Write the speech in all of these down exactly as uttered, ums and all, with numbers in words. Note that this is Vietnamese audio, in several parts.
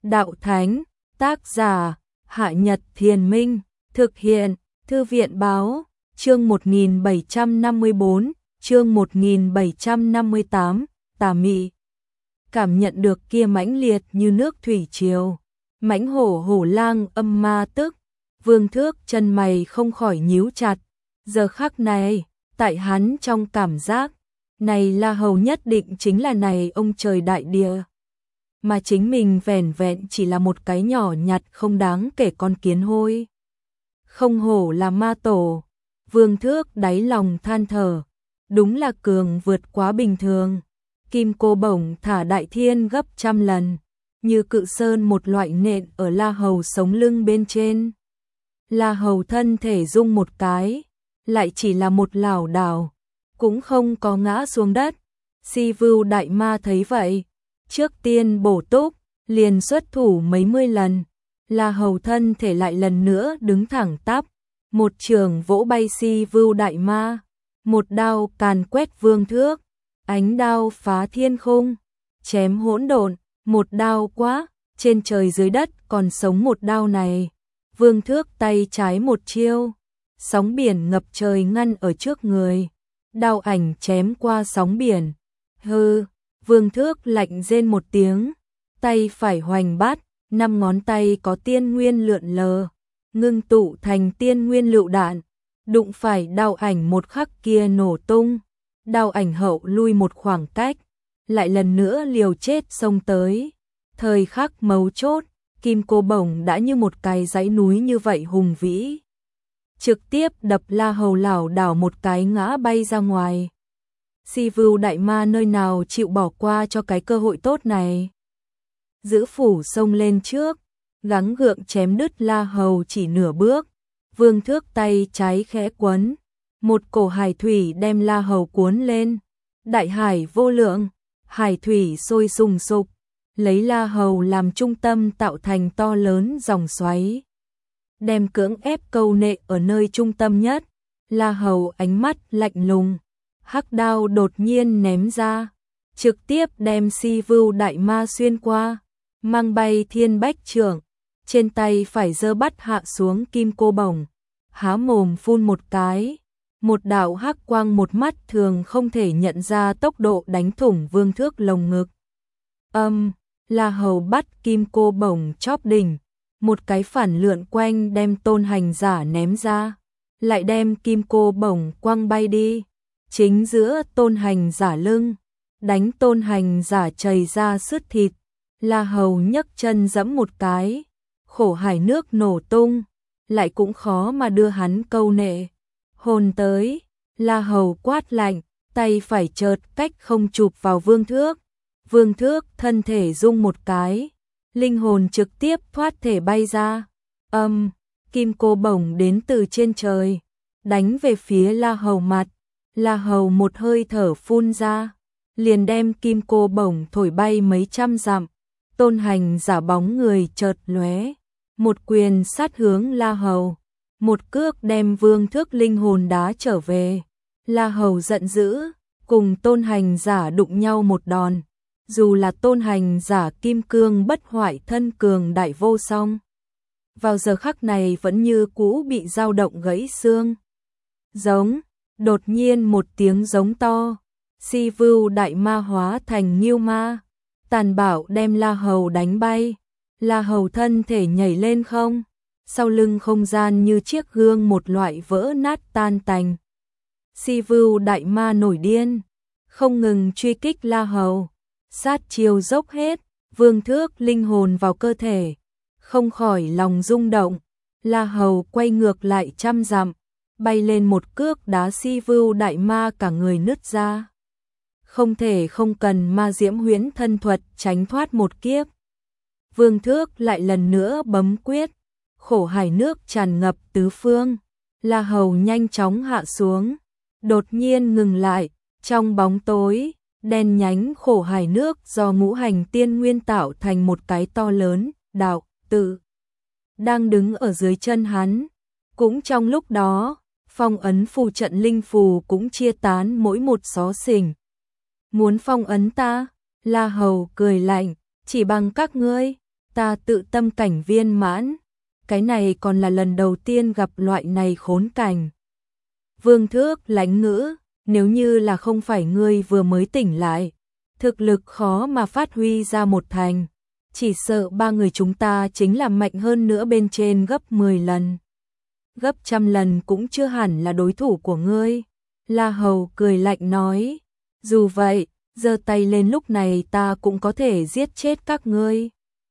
Đạo Thánh, tác giả, Hạ Nhật Thiền Minh, thực hiện, Thư viện Báo, chương một nghìn bảy trăm năm mươi bốn, chương một nghìn bảy trăm năm mươi tám, Tà Mị. Cảm nhận được kia mãnh liệt như nước thủy triều, mãnh hổ hổ lang âm ma tức, Vương Thước chân mày không khỏi nhíu chặt. Giờ khắc này, tại hắn trong cảm giác, này La Hầu nhất định chính là này ông trời đại địa. Mà chính mình vẻn vẹn chỉ là một cái nhỏ nhặt không đáng kể con kiến hôi. Không hổ là ma tổ, Vương Thước đáy lòng than thở, đúng là cường vượt quá bình thường. Kim cô bổng thả đại thiên gấp trăm lần, như cự sơn một loại nện ở La Hầu sống lưng bên trên. La Hầu thân thể rung một cái, lại chỉ là một lảo đảo, cũng không có ngã xuống đất. Si Vưu đại ma thấy vậy, trước tiên bổ túc, liền xuất thủ mấy mươi lần. La Hầu thân thể lại lần nữa đứng thẳng tắp, một trường vỗ bay Si Vưu đại ma, một đao càn quét Vương Thước, ánh đao phá thiên khung, chém hỗn độn, một đao quá, trên trời dưới đất còn sống một đao này. Vương Thước tay trái một chiêu, sóng biển ngập trời ngăn ở trước người, đao ảnh chém qua sóng biển. Hừ, Vương Thước lạnh rên một tiếng, tay phải hoành bát, năm ngón tay có tiên nguyên lượn lờ, ngưng tụ thành tiên nguyên lựu đạn, đụng phải đao ảnh một khắc kia nổ tung, đao ảnh hậu lui một khoảng cách, lại lần nữa liều chết xông tới. Thời khắc mấu chốt, kim cô bổng đã như một cái dãy núi như vậy hùng vĩ, trực tiếp đập La Hầu lảo đảo một cái ngã bay ra ngoài. Si Vưu đại ma nơi nào chịu bỏ qua cho cái cơ hội tốt này. Giữ phủ xông lên trước, gắng gượng chém đứt La Hầu chỉ nửa bước. Vương Thước tay trái khẽ quấn, một cổ hải thủy đem La Hầu cuốn lên. Đại hải vô lượng, hải thủy sôi sùng sục, lấy La Hầu làm trung tâm tạo thành to lớn dòng xoáy, đem cưỡng ép câu nệ ở nơi trung tâm nhất. La Hầu ánh mắt lạnh lùng, hắc đao đột nhiên ném ra, trực tiếp đem Si Vưu đại ma xuyên qua, mang bay thiên bách trưởng. Trên tay phải giơ bắt hạ xuống kim cô bổng, há mồm phun một cái, một đạo hắc quang một mắt thường không thể nhận ra tốc độ đánh thủng Vương Thước lồng ngực. Âm, La Hầu bắt kim cô bổng chóp đỉnh, một cái phản lượn quanh đem tôn hành giả ném ra, lại đem kim cô bổng quăng bay đi, chính giữa tôn hành giả lưng, đánh tôn hành giả chảy ra sứt thịt. La Hầu nhấc chân giẫm một cái, khổ hải nước nổ tung, lại cũng khó mà đưa hắn câu nệ. Hồn tới, La Hầu quát lạnh, tay phải chợt cách không chụp vào Vương Thước. Vương Thước thân thể rung một cái, linh hồn trực tiếp thoát thể bay ra. Âm, kim cô bổng đến từ trên trời, đánh về phía La Hầu mặt. La Hầu một hơi thở phun ra, liền đem kim cô bổng thổi bay mấy trăm dặm. Tôn hành giả bóng người chợt lóe, một quyền sát hướng La Hầu, một cước đem Vương Thước linh hồn đá trở về. La Hầu giận dữ, cùng tôn hành giả đụng nhau một đòn. Dù là tôn hành giả kim cương bất hoại thân cường đại vô song, vào giờ khắc này vẫn như cũ bị dao động gãy xương. Giống, đột nhiên một tiếng giống to, Si Vưu đại ma hóa thành Ngưu ma, tàn bạo đem La Hầu đánh bay. La Hầu thân thể nhảy lên không, sau lưng không gian như chiếc gương một loại vỡ nát tan tành. Si Vưu đại ma nổi điên, không ngừng truy kích La Hầu, sát chiêu dốc hết. Vương Thước linh hồn vào cơ thể, không khỏi lòng rung động. La Hầu quay ngược lại trăm dặm, bay lên một cước đá Si Vưu đại ma cả người nứt ra. Không thể không cần ma diễm huyễn thân thuật tránh thoát một kiếp. Vương Thước lại lần nữa bấm quyết, khổ hải nước tràn ngập tứ phương. La Hầu nhanh chóng hạ xuống, đột nhiên ngừng lại, trong bóng tối, đen nhánh khổ hải nước do ngũ hành tiên nguyên tạo thành một cái to lớn, đạo tự đang đứng ở dưới chân hắn. Cũng trong lúc đó, phong ấn phù trận linh phù cũng chia tán mỗi một xó xỉnh. Muốn phong ấn ta? La Hầu cười lạnh, chỉ bằng các ngươi, ta tự tâm cảnh viên mãn, cái này còn là lần đầu tiên gặp loại này khốn cảnh. Vương Thước lãnh ngữ, nếu như là không phải ngươi vừa mới tỉnh lại, thực lực khó mà phát huy ra một thành, chỉ sợ ba người chúng ta chính là mạnh hơn nữa bên trên gấp mười lần. Gấp trăm lần cũng chưa hẳn là đối thủ của ngươi. La Hầu cười lạnh nói, dù vậy, giơ tay lên lúc này ta cũng có thể giết chết các ngươi.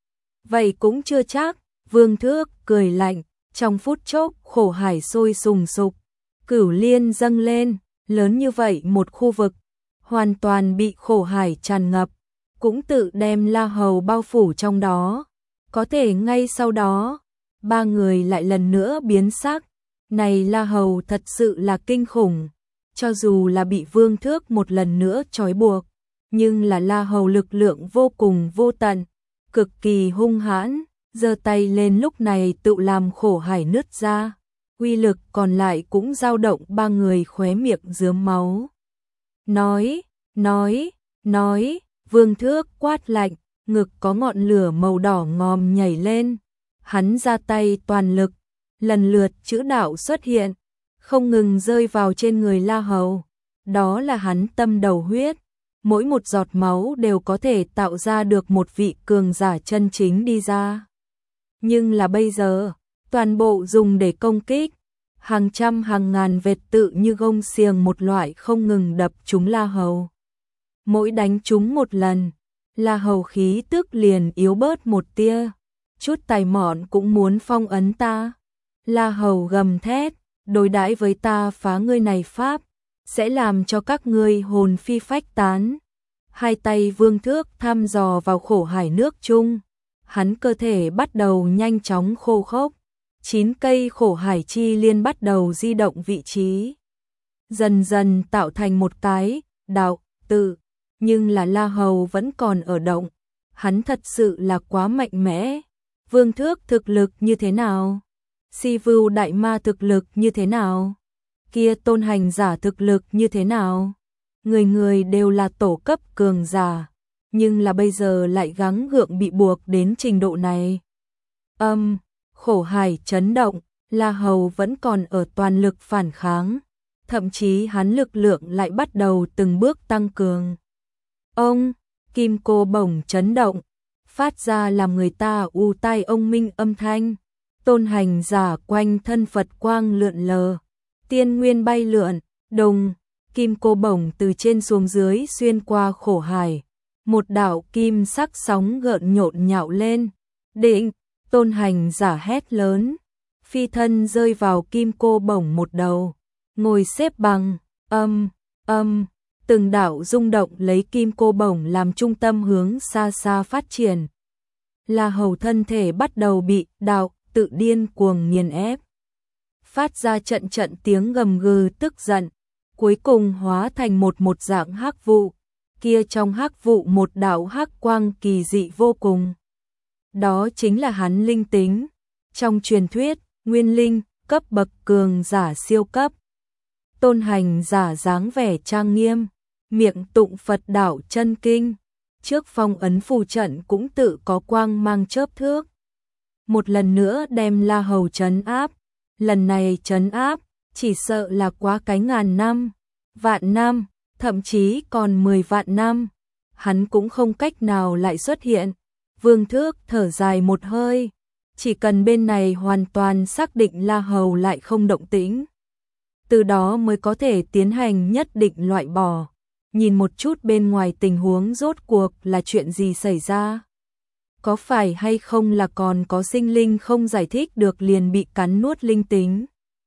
Vậy cũng chưa chắc, Vương Thước cười lạnh, trong phút chốc khổ hải sôi sùng sục, Cửu Liên dâng lên, lớn như vậy một khu vực, hoàn toàn bị khổ hải tràn ngập, cũng tự đem La Hầu bao phủ trong đó. Có thể ngay sau đó, ba người lại lần nữa biến sắc, này La Hầu thật sự là kinh khủng, cho dù là bị Vương Thước một lần nữa trói buộc, nhưng là La Hầu lực lượng vô cùng vô tận, cực kỳ hung hãn, giơ tay lên lúc này tự làm khổ hải nứt ra, uy lực còn lại cũng dao động ba người khóe miệng rớm máu. Nói, nói, nói, Vương Thước quát lạnh, ngực có ngọn lửa màu đỏ ngòm nhảy lên, hắn ra tay toàn lực, lần lượt chữ đạo xuất hiện, không ngừng rơi vào trên người La Hầu, đó là hắn tâm đầu huyết, mỗi một giọt máu đều có thể tạo ra được một vị cường giả chân chính đi ra. Nhưng là bây giờ, toàn bộ dùng để công kích, hàng trăm hàng ngàn vệt tự như gông xiềng một loại không ngừng đập trúng La Hầu. Mỗi đánh trúng một lần, La Hầu khí tức liền yếu bớt một tia, chút tài mọn cũng muốn phong ấn ta. La Hầu gầm thét, đối đãi với ta phá ngươi này pháp, sẽ làm cho các ngươi hồn phi phách tán. Hai tay Vương Thước thăm dò vào khổ hải nước chung, hắn cơ thể bắt đầu nhanh chóng khô khốc, chín cây khổ hải chi liên bắt đầu di động vị trí, dần dần tạo thành một cái đạo tự, nhưng là La Hầu vẫn còn ở động, hắn thật sự là quá mạnh mẽ. Vương Thước thực lực như thế nào? Si Vưu Đại Ma thực lực như thế nào? Kia Tôn Hành Giả thực lực như thế nào? Người người đều là tổ cấp cường giả, nhưng là bây giờ lại gắng gượng bị buộc đến trình độ này. Âm, khổ hải chấn động, La Hầu vẫn còn ở toàn lực phản kháng, thậm chí hắn lực lượng lại bắt đầu từng bước tăng cường. Ông, kim cô bổng chấn động, phát ra làm người ta u tai ông minh âm thanh. Tôn Hành Giả quanh thân Phật quang lượn lờ, tiên nguyên bay lượn, đồng, kim cô bổng từ trên xuống dưới xuyên qua khổ hải. Một đạo kim sắc sóng gợn nhộn nhạo lên, định, Tôn Hành Giả hét lớn, phi thân rơi vào kim cô bổng một đầu, ngồi xếp bằng, âm, âm, từng đạo rung động lấy kim cô bổng làm trung tâm hướng xa xa phát triển. La Hầu thân thể bắt đầu bị đạo tự điên cuồng nghiền ép, phát ra trận trận tiếng gầm gừ tức giận, cuối cùng hóa thành một một dạng hắc vụ, kia trong hắc vụ một đạo hắc quang kỳ dị vô cùng. Đó chính là hắn linh tính, trong truyền thuyết, nguyên linh, cấp bậc cường giả siêu cấp. Tôn Hành Giả dáng vẻ trang nghiêm, miệng tụng Phật đạo chân kinh, trước phong ấn phù trận cũng tự có quang mang chớp thước. Một lần nữa đem La Hầu trấn áp, lần này trấn áp, chỉ sợ là quá cái ngàn năm, vạn năm, thậm chí còn mười vạn năm, hắn cũng không cách nào lại xuất hiện. Vương Thước thở dài một hơi, chỉ cần bên này hoàn toàn xác định La Hầu lại không động tĩnh, từ đó mới có thể tiến hành nhất định loại bỏ, nhìn một chút bên ngoài tình huống rốt cuộc là chuyện gì xảy ra. Có phải hay không là còn có sinh linh không giải thích được liền bị cắn nuốt linh tính.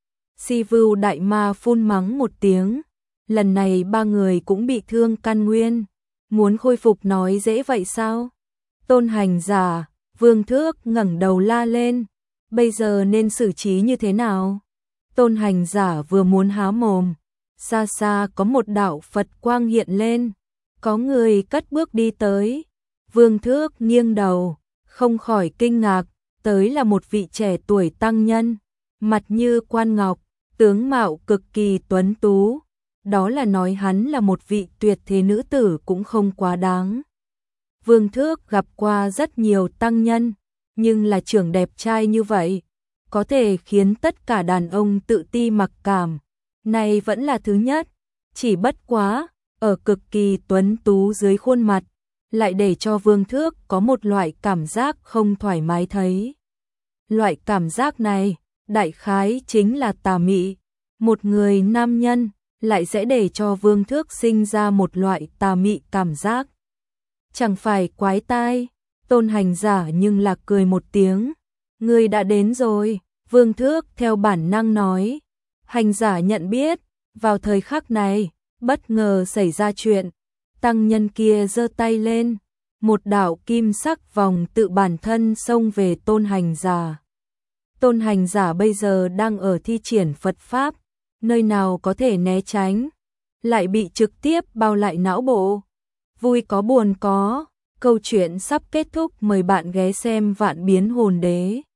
Si Vưu Đại Ma phun mắng một tiếng, lần này ba người cũng bị thương căn nguyên, muốn khôi phục nói dễ vậy sao? Tôn Hành Giả, Vương Thước ngẩng đầu la lên, bây giờ nên xử trí như thế nào? Tôn Hành Giả vừa muốn há mồm, xa xa có một đạo Phật quang hiện lên, có người cất bước đi tới. Vương Thước nghiêng đầu, không khỏi kinh ngạc, tới là một vị trẻ tuổi tăng nhân, mặt như quan ngọc, tướng mạo cực kỳ tuấn tú, đó là nói hắn là một vị tuyệt thế nữ tử cũng không quá đáng. Vương Thước gặp qua rất nhiều tăng nhân, nhưng là trưởng đẹp trai như vậy, có thể khiến tất cả đàn ông tự ti mặc cảm. Này vẫn là thứ nhất, chỉ bất quá, ở cực kỳ tuấn tú dưới khuôn mặt, lại để cho Vương Thước có một loại cảm giác không thoải mái thấy. Loại cảm giác này, đại khái chính là tà mị. Một người nam nhân lại sẽ để cho Vương Thước sinh ra một loại tà mị cảm giác. Chẳng phải quái tai, Tôn Hành Giả nhưng là cười một tiếng. Người đã đến rồi, Vương Thước theo bản năng nói. Hành Giả nhận biết, vào thời khắc này, bất ngờ xảy ra chuyện. Tăng nhân kia giơ tay lên, một đạo kim sắc vòng tự bản thân xông về Tôn Hành Giả. Tôn Hành Giả bây giờ đang ở thi triển Phật Pháp, nơi nào có thể né tránh, lại bị trực tiếp bao lại não bộ. Vui có buồn có, câu chuyện sắp kết thúc, mời bạn ghé xem Vạn Biến Hồn Đế.